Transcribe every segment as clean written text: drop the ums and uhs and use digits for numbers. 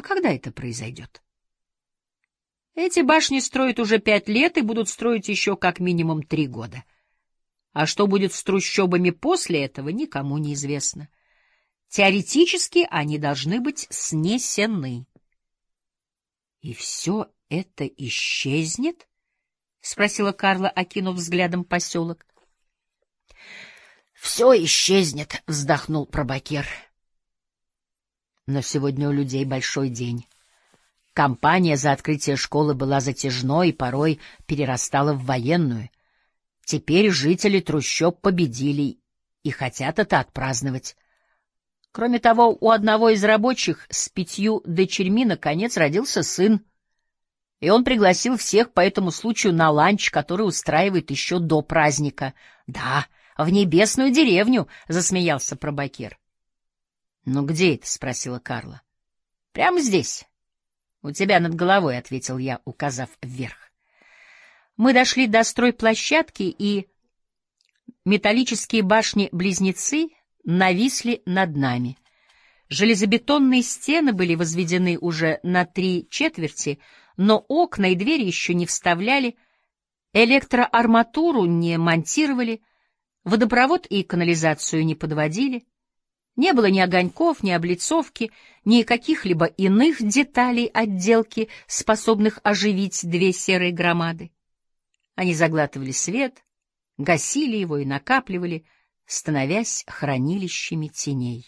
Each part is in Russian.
когда это произойдет? Эти башни строят уже 5 лет и будут строить еще как минимум 3 года. А что будет с трущобами после этого, никому не известно. Теоретически они должны быть снесены. — И все это исчезнет? — спросила Карла, окинув взглядом поселок. — Все исчезнет, — вздохнул пробакер. Но сегодня у людей большой день. Кампания за открытие школы была затяжной и порой перерастала в военную. Теперь жители трущоб победили и хотят это отпраздновать. Кроме того, у одного из рабочих с 5 дочерьми наконец родился сын, и он пригласил всех по этому случаю на ланч, который устраивает еще до праздника. — Да, в небесную деревню, — засмеялся пробакер. — Ну где это? — спросила Карла. — Прямо здесь. — У тебя над головой, — ответил я, указав вверх. Мы дошли до стройплощадки, и металлические башни-близнецы нависли над нами. Железобетонные стены были возведены уже на 3/4, но окна и двери еще не вставляли, электроарматуру не монтировали, водопровод и канализацию не подводили. Не было ни огоньков, ни облицовки, ни каких-либо иных деталей отделки, способных оживить 2 серые громады. Они заглатывали свет, гасили его и накапливали, становясь хранилищами теней.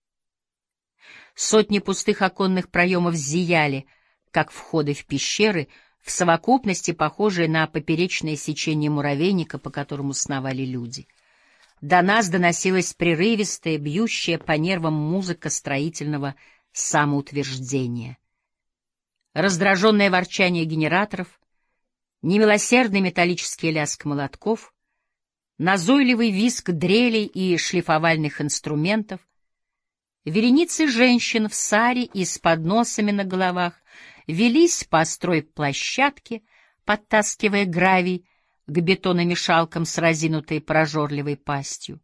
Сотни пустых оконных проемов зияли, как входы в пещеры, в совокупности похожие на поперечное сечение муравейника, по которому сновали люди. До нас доносилась прерывистая, бьющая по нервам музыка строительного самоутверждения. Раздраженное ворчание генераторов, немилосердный металлический лязг молотков, назойливый визг дрелей и шлифовальных инструментов, вереницы женщин в саре и с подносами на головах велись по стройплощадке, подтаскивая гравий к бетономешалкам с разинутой прожорливой пастью.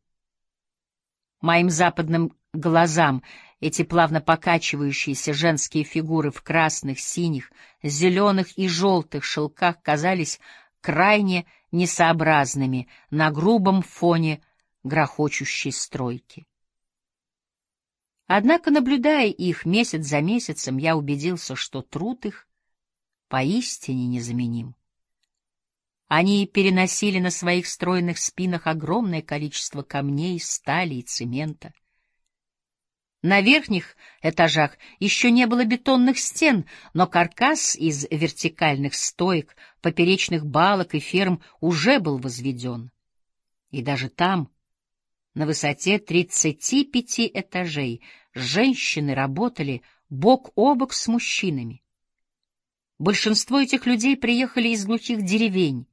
Моим западным глазам эти плавно покачивающиеся женские фигуры в красных, синих, зеленых и желтых шелках казались крайне несообразными на грубом фоне грохочущей стройки. Однако, наблюдая их месяц за месяцем, я убедился, что труд их поистине незаменим. Они переносили на своих стройных спинах огромное количество камней, стали и цемента. На верхних этажах еще не было бетонных стен, но каркас из вертикальных стоек, поперечных балок и ферм уже был возведен. И даже там, на высоте 35 этажей, женщины работали бок о бок с мужчинами. Большинство этих людей приехали из глухих деревень,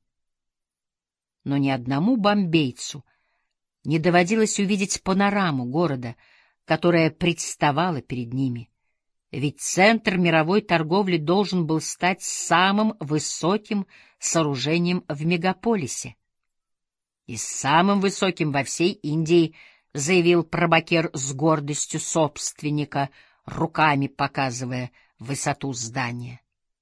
но ни одному бомбейцу не доводилось увидеть панораму города, которая представала перед ними. Ведь центр мировой торговли должен был стать самым высоким сооружением в мегаполисе. И самым высоким во всей Индии, заявил пробакер с гордостью собственника, руками показывая высоту здания.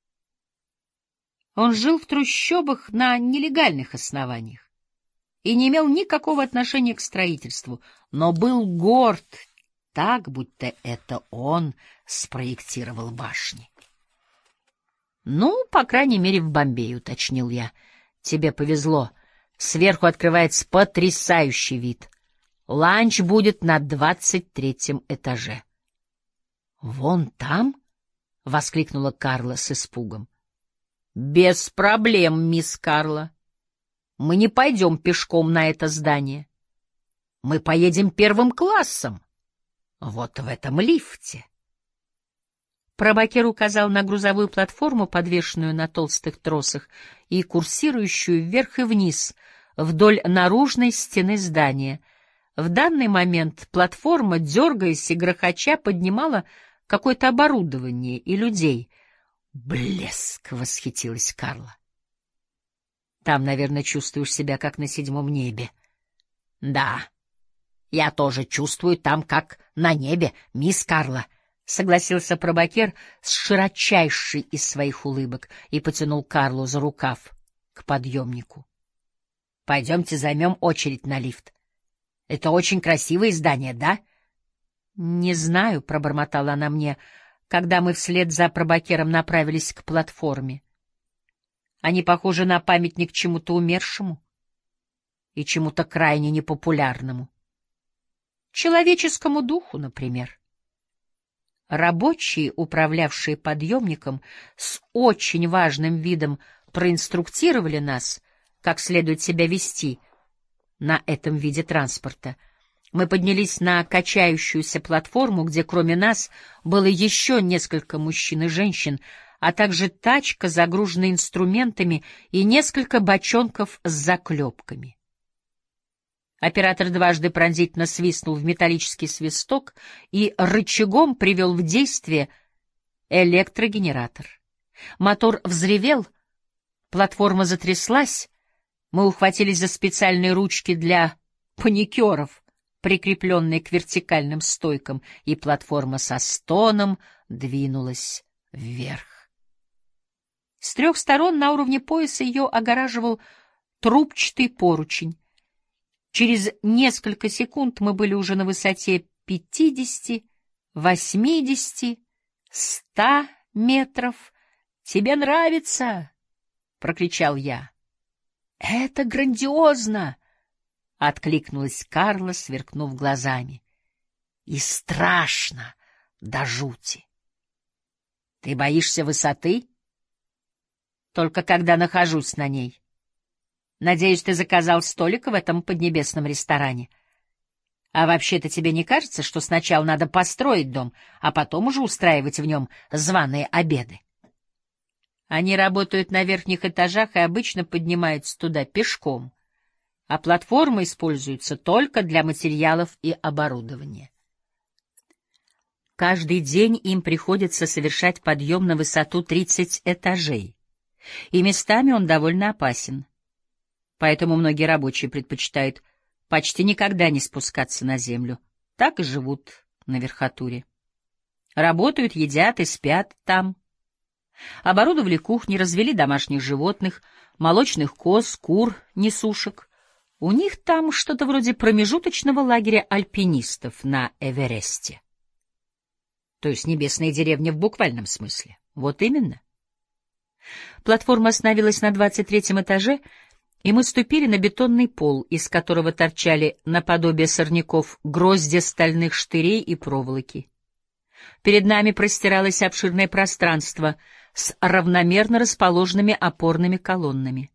Он жил в трущобах на нелегальных основаниях и не имел никакого отношения к строительству, но был горд так, будто это он спроектировал башни. — Ну, по крайней мере, в Бомбее, — уточнил я. — Тебе повезло. Сверху открывается потрясающий вид. Ланч будет на 23-м этаже. — Вон там? — воскликнула Карла с испугом. — Без проблем, мисс Карла. Мы не пойдем пешком на это здание. Мы поедем первым классом. Вот в этом лифте. Пробакер указал на грузовую платформу, подвешенную на толстых тросах и курсирующую вверх и вниз вдоль наружной стены здания. В данный момент платформа, дергаясь и грохоча, поднимала какое-то оборудование и людей. «Блеск!» — восхитилась Карла. «Там, наверное, чувствуешь себя как на 7-м небе». «Да, я тоже чувствую там как на небе, мисс Карла», — согласился пробакер с широчайшей из своих улыбок и потянул Карлу за рукав к подъемнику. — Пойдемте займем очередь на лифт. Это очень красивое здание, да? — Не знаю, — пробормотала она мне, когда мы вслед за пробакером направились к платформе. Они похожи на памятник чему-то умершему и чему-то крайне непопулярному. Человеческому духу, например. Рабочие, управлявшие подъемником, с очень важным видом проинструктировали нас, как следует себя вести на этом виде транспорта. Мы поднялись на качающуюся платформу, где кроме нас было еще несколько мужчин и женщин, а также тачка, загруженная инструментами, и несколько бочонков с заклепками. Оператор дважды пронзительно свистнул в металлический свисток и рычагом привел в действие электрогенератор. Мотор взревел, платформа затряслась, мы ухватились за специальные ручки для паникеров, прикрепленные к вертикальным стойкам, и платформа со стоном двинулась вверх. С 3 сторон на уровне пояса ее огораживал трубчатый поручень. Через несколько секунд мы были уже на высоте 50, 80, 100 метров. «Тебе нравится?» — прокричал я. «Это грандиозно!» — откликнулась Карла, сверкнув глазами. «И страшно до жути!» «Ты боишься высоты?» «Только когда нахожусь на ней. Надеюсь, ты заказал столик в этом поднебесном ресторане. А вообще-то тебе не кажется, что сначала надо построить дом, а потом уже устраивать в нем званые обеды? Они работают на верхних этажах и обычно поднимаются туда пешком, а платформы используются только для материалов и оборудования. Каждый день им приходится совершать подъем на высоту 30 этажей, и местами он довольно опасен. Поэтому многие рабочие предпочитают почти никогда не спускаться на землю, так и живут на верхотуре. Работают, едят и спят там. Оборудовали кухни, развели домашних животных, молочных коз, кур, несушек. У них там что-то вроде промежуточного лагеря альпинистов на Эвересте. То есть небесная деревня в буквальном смысле. Вот именно. Платформа остановилась на 23-м этаже, и мы ступили на бетонный пол, из которого торчали наподобие сорняков гроздья стальных штырей и проволоки. Перед нами простиралось обширное пространство с равномерно расположенными опорными колоннами.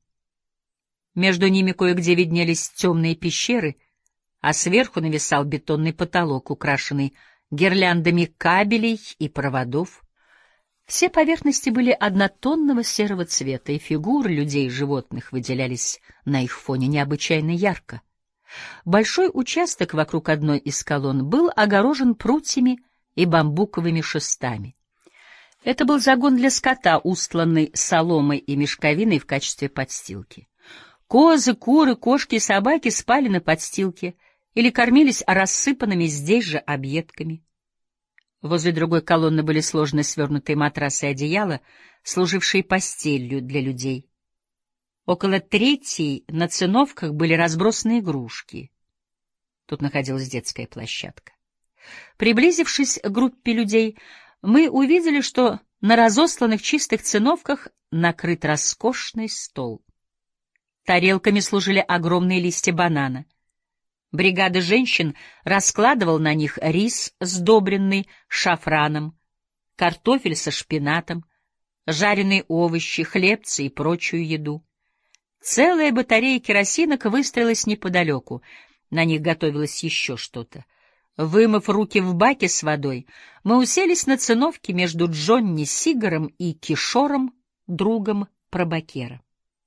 Между ними кое-где виднелись темные пещеры, а сверху нависал бетонный потолок, украшенный гирляндами кабелей и проводов. Все поверхности были однотонного серого цвета, и фигуры людей и животных выделялись на их фоне необычайно ярко. Большой участок вокруг одной из колонн был огорожен прутьями и бамбуковыми шестами. Это был загон для скота, устланный соломой и мешковиной в качестве подстилки. Козы, куры, кошки и собаки спали на подстилке или кормились рассыпанными здесь же объедками. Возле другой колонны были сложены свернутые матрасы и одеяла, служившие постелью для людей. Около третьей на циновках были разбросаны игрушки. Тут находилась детская площадка. Приблизившись к группе людей, мы увидели, что на разосланных чистых циновках накрыт роскошный стол. Тарелками служили огромные листья банана. Бригада женщин раскладывала на них рис, сдобренный шафраном, картофель со шпинатом, жареные овощи, хлебцы и прочую еду. Целая батарея керосинок выстроилась неподалеку, на них готовилось еще что-то. Вымыв руки в баке с водой, мы уселись на циновке между Джонни Сигаром и Кишором, другом пробакера.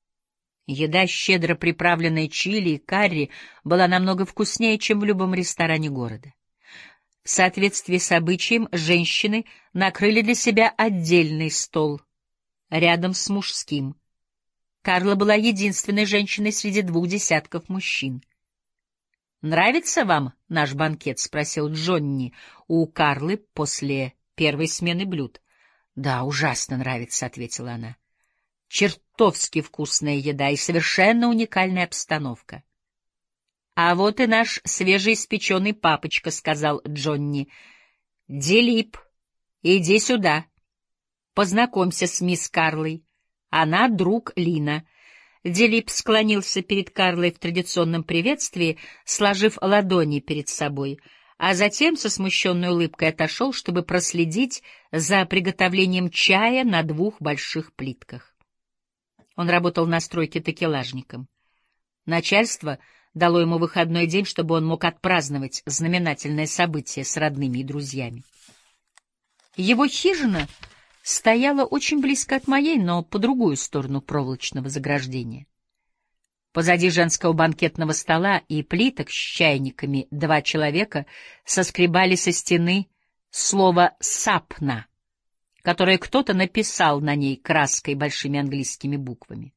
Еда, щедро приправленная чили и карри, была намного вкуснее, чем в любом ресторане города. В соответствии с обычаем, женщины накрыли для себя отдельный стол, рядом с мужским. Карла была единственной женщиной среди 2 десятков мужчин. «Нравится вам наш банкет?» — спросил Джонни у Карлы после первой смены блюд. — Да, ужасно нравится, — ответила она. — Чертовски вкусная еда и совершенно уникальная обстановка. — А вот и наш свежеиспеченный папочка, — сказал Джонни. — Дилип, иди сюда. Познакомься с мисс Карлой. Она друг Лина. Дилип склонился перед Карлой в традиционном приветствии, сложив ладони перед собой, а затем со смущенной улыбкой отошел, чтобы проследить за приготовлением чая на 2 больших плитках. Он работал на стройке такелажником. Начальство дало ему выходной день, чтобы он мог отпраздновать знаменательное событие с родными и друзьями. Его хижина стояла очень близко от моей, но по другую сторону проволочного заграждения. Позади женского банкетного стола и плиток с чайниками 2 человека соскребали со стены слово «сапна», которое кто-то написал на ней краской большими английскими буквами.